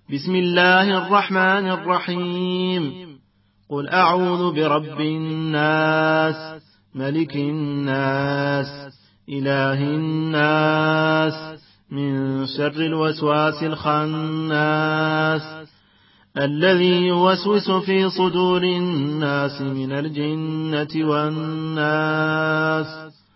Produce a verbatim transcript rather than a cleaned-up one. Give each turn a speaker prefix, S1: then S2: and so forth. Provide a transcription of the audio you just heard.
S1: بسم الله الرحمن الرحيم. قل أعوذ برب الناس ملك الناس إله الناس من شر الوسواس الخناس الذي يوسوس في صدور الناس من الجنة والناس.